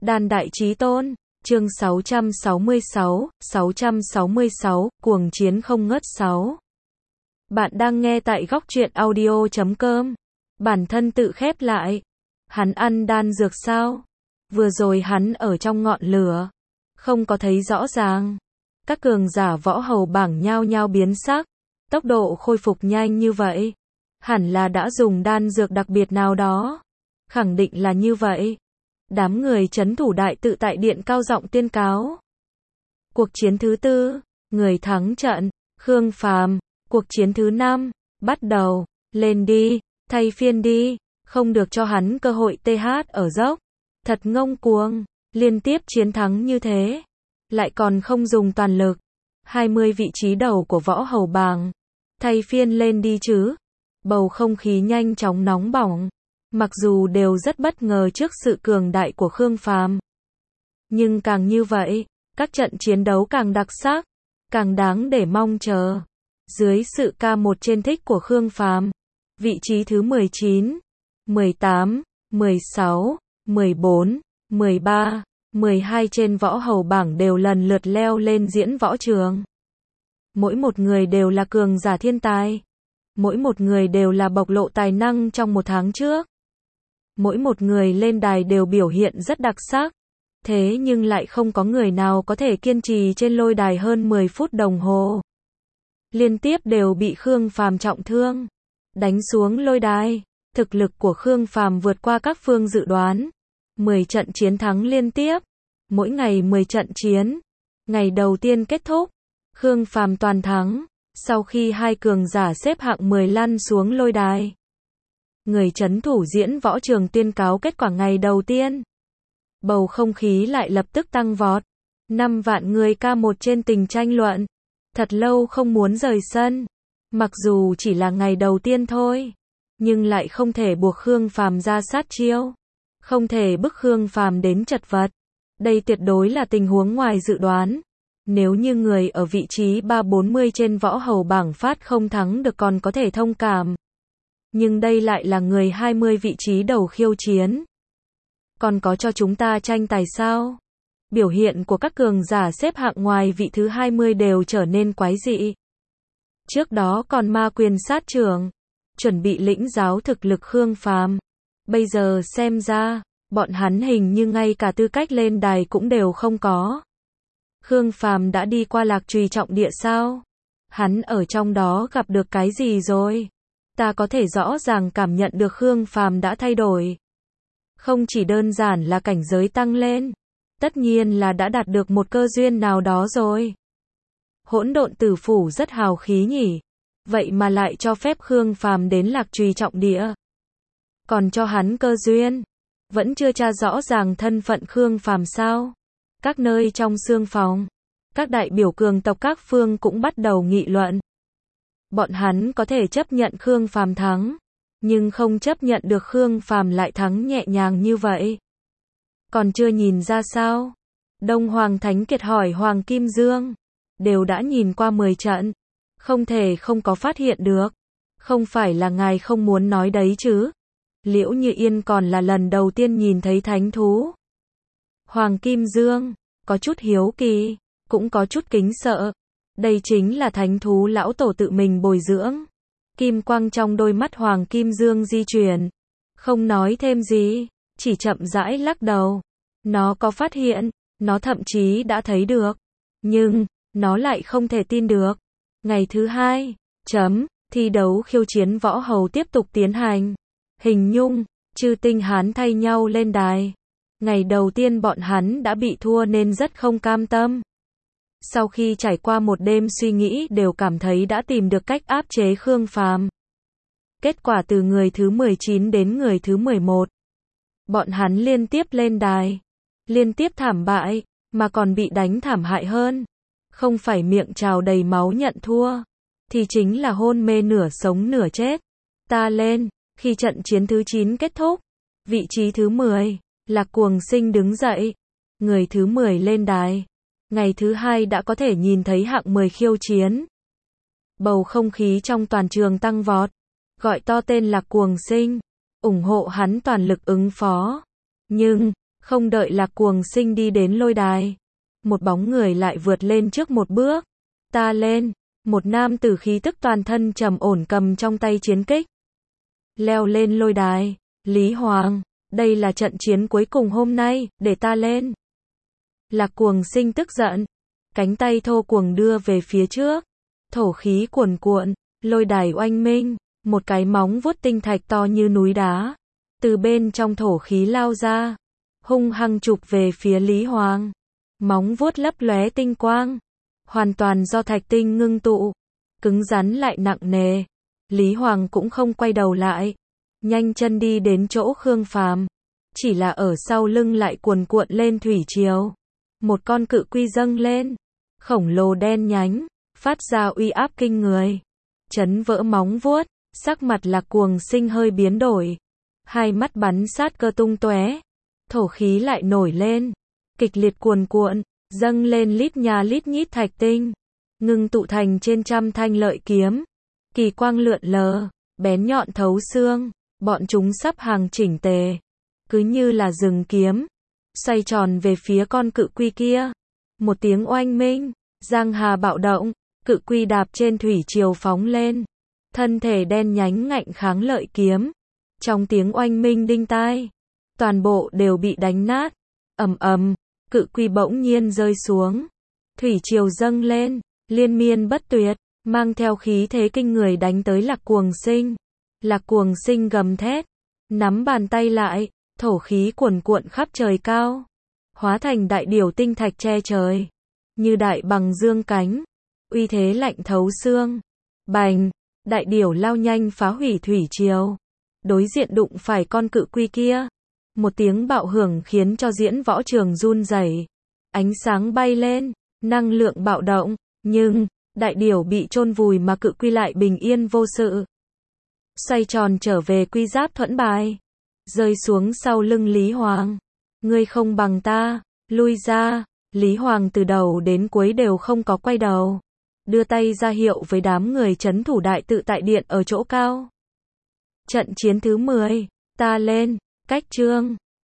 Đan đại chí tôn, chương 666, cuồng chiến không ngớt 6. Bạn đang nghe tại góc truyện audio.com. Bản thân tự khép lại. Hắn ăn đan dược sao? Vừa rồi hắn ở trong ngọn lửa. Không có thấy rõ ràng. Các cường giả võ hầu bảng nhao nhao biến sắc. Tốc độ khôi phục nhanh như vậy. Hẳn là đã dùng đan dược đặc biệt nào đó. Khẳng định là như vậy. Đám người trấn thủ đại tự tại điện cao giọng tuyên cáo. Cuộc chiến thứ 4, người thắng trận, Khương Phàm. Cuộc chiến thứ 5, bắt đầu, lên đi, thay phiên đi, không được cho hắn cơ hội TH ở dốc. Thật ngông cuồng, liên tiếp chiến thắng như thế, lại còn không dùng toàn lực. 20 vị trí đầu của võ hầu bảng, thay phiên lên đi chứ. Bầu không khí nhanh chóng nóng bỏng. Mặc dù đều rất bất ngờ trước sự cường đại của Khương Phàm, nhưng càng như vậy, các trận chiến đấu càng đặc sắc, càng đáng để mong chờ. Dưới sự ca một trên thích của Khương Phàm, vị trí thứ 19, 18, 16, 14, 13, 12 trên võ hầu bảng đều lần lượt leo lên diễn võ trường. Mỗi một người đều là cường giả thiên tài. Mỗi một người đều là bộc lộ tài năng trong một tháng trước. Mỗi một người lên đài đều biểu hiện rất đặc sắc. Thế nhưng lại không có người nào có thể kiên trì trên lôi đài hơn 10 phút đồng hồ. Liên tiếp đều bị Khương Phàm trọng thương. Đánh xuống lôi đài. Thực lực của Khương Phàm vượt qua các phương dự đoán. 10 trận chiến thắng liên tiếp. Mỗi ngày 10 trận chiến. Ngày đầu tiên kết thúc. Khương Phàm toàn thắng. Sau khi hai cường giả xếp hạng 10 lăn xuống lôi đài. Người trấn thủ diễn võ trường tuyên cáo kết quả ngày đầu tiên. Bầu không khí lại lập tức tăng vọt. 5 vạn người ca một trên tình tranh luận. Thật lâu không muốn rời sân. Mặc dù chỉ là ngày đầu tiên thôi. Nhưng lại không thể buộc Khương Phàm ra sát chiêu. Không thể bức Khương Phàm đến chật vật. Đây tuyệt đối là tình huống ngoài dự đoán. Nếu như người ở vị trí 340 trên võ hầu bảng phát không thắng được còn có thể thông cảm. Nhưng đây lại là người 20 vị trí đầu khiêu chiến. Còn có cho chúng ta tranh tài sao? Biểu hiện của các cường giả xếp hạng ngoài vị thứ 20 đều trở nên quái dị. Trước đó còn ma quyền sát trưởng, chuẩn bị lĩnh giáo thực lực Khương Phàm. Bây giờ xem ra, bọn hắn hình như ngay cả tư cách lên đài cũng đều không có. Khương Phàm đã đi qua Lạc Trùy trọng địa sao? Hắn ở trong đó gặp được cái gì rồi? Ta có thể rõ ràng cảm nhận được Khương Phàm đã thay đổi. Không chỉ đơn giản là cảnh giới tăng lên, tất nhiên là đã đạt được một cơ duyên nào đó rồi. Hỗn độn tử phủ rất hào khí nhỉ? Vậy mà lại cho phép Khương Phàm đến Lạc Trùy trọng địa. Còn cho hắn cơ duyên, vẫn chưa tra rõ ràng thân phận Khương Phàm sao? Các nơi trong xương phòng, các đại biểu cường tộc các phương cũng bắt đầu nghị luận. Bọn hắn có thể chấp nhận Khương Phàm thắng, nhưng không chấp nhận được Khương Phàm lại thắng nhẹ nhàng như vậy. Còn chưa nhìn ra sao? Đông Hoàng Thánh Kiệt hỏi Hoàng Kim Dương. Đều đã nhìn qua 10 trận. Không thể không có phát hiện được. Không phải là ngài không muốn nói đấy chứ? Liễu Như Yên còn là lần đầu tiên nhìn thấy thánh thú. Hoàng Kim Dương, có chút hiếu kỳ, cũng có chút kính sợ. Đây chính là thánh thú lão tổ tự mình bồi dưỡng. Kim quang trong đôi mắt Hoàng Kim Dương di chuyển. Không nói thêm gì, chỉ chậm rãi lắc đầu. Nó có phát hiện, nó thậm chí đã thấy được. Nhưng, nó lại không thể tin được. Ngày thứ 2, thi đấu khiêu chiến võ hầu tiếp tục tiến hành. Hình Nhung, Chư Tinh Hán thay nhau lên đài. Ngày đầu tiên bọn hắn đã bị thua nên rất không cam tâm. Sau khi trải qua một đêm suy nghĩ đều cảm thấy đã tìm được cách áp chế Khương Phàm. Kết quả từ người thứ 19 đến người thứ 11. Bọn hắn liên tiếp lên đài. Liên tiếp thảm bại, mà còn bị đánh thảm hại hơn. Không phải miệng trào đầy máu nhận thua, thì chính là hôn mê nửa sống nửa chết. Ta lên, khi trận chiến thứ 9 kết thúc. Vị trí thứ 10. Lạc Cuồng Sinh đứng dậy. Người thứ 10 lên đài. Ngày thứ 2 đã có thể nhìn thấy hạng 10 khiêu chiến. Bầu không khí trong toàn trường tăng vọt. Gọi to tên Lạc Cuồng Sinh. Ủng hộ hắn toàn lực ứng phó. Nhưng, Không đợi Lạc Cuồng Sinh đi đến lôi đài, một bóng người lại vượt lên trước một bước. Ta lên, một nam tử khí tức toàn thân trầm ổn cầm trong tay chiến kích. Leo lên lôi đài, Lý Hoàng, đây là trận chiến cuối cùng hôm nay, để ta lên. Lạc Cuồng Sinh tức giận, cánh tay thô cuồng đưa về phía trước, thổ khí cuồn cuộn, lôi đài oanh minh, một cái móng vuốt tinh thạch to như núi đá, từ bên trong thổ khí lao ra, hung hăng chụp về phía Lý Hoàng. Móng vuốt lấp lóe tinh quang, hoàn toàn do thạch tinh ngưng tụ, cứng rắn lại nặng nề. Lý Hoàng cũng không quay đầu lại, nhanh chân đi đến chỗ Khương Phàm, chỉ là ở sau lưng lại cuồn cuộn lên thủy triều. Một con cự quy dâng lên, khổng lồ đen nhánh, phát ra uy áp kinh người, chấn vỡ móng vuốt, sắc mặt Lạc Cuồng Sinh hơi biến đổi, hai mắt bắn sát cơ tung tóe, thổ khí lại nổi lên, kịch liệt cuồn cuộn, dâng lên lít nhà lít nhít thạch tinh, ngưng tụ thành trên trăm thanh lợi kiếm, kỳ quang lượn lờ, bén nhọn thấu xương, bọn chúng sắp hàng chỉnh tề, cứ như là rừng kiếm, xoay tròn về phía con cự quy kia. Một tiếng oanh minh, giang hà bạo động, cự quy đạp trên thủy triều phóng lên, thân thể đen nhánh ngạnh kháng lợi kiếm. Trong tiếng oanh minh đinh tai, toàn bộ đều bị đánh nát. Ầm ầm, cự quy bỗng nhiên rơi xuống, thủy triều dâng lên, liên miên bất tuyệt, mang theo khí thế kinh người đánh tới Lạc Cuồng Sinh. Lạc Cuồng Sinh gầm thét, nắm bàn tay lại, thổ khí cuồn cuộn khắp trời cao, hóa thành đại điểu tinh thạch che trời, như đại bằng dương cánh, uy thế lạnh thấu xương. Bành, đại điểu lao nhanh phá hủy thủy triều, đối diện đụng phải con cự quy kia. Một tiếng bạo hưởng khiến cho diễn võ trường run rẩy, ánh sáng bay lên, năng lượng bạo động, nhưng đại điểu bị chôn vùi mà cự quy lại bình yên vô sự. Xoay tròn trở về quy giáp thuẫn bài, rơi xuống sau lưng Lý Hoàng. Ngươi không bằng ta, lui ra. Lý Hoàng từ đầu đến cuối đều không có quay đầu, đưa tay ra hiệu với đám người trấn thủ đại tự tại điện ở chỗ cao. Trận chiến thứ 10, ta lên, cách chương.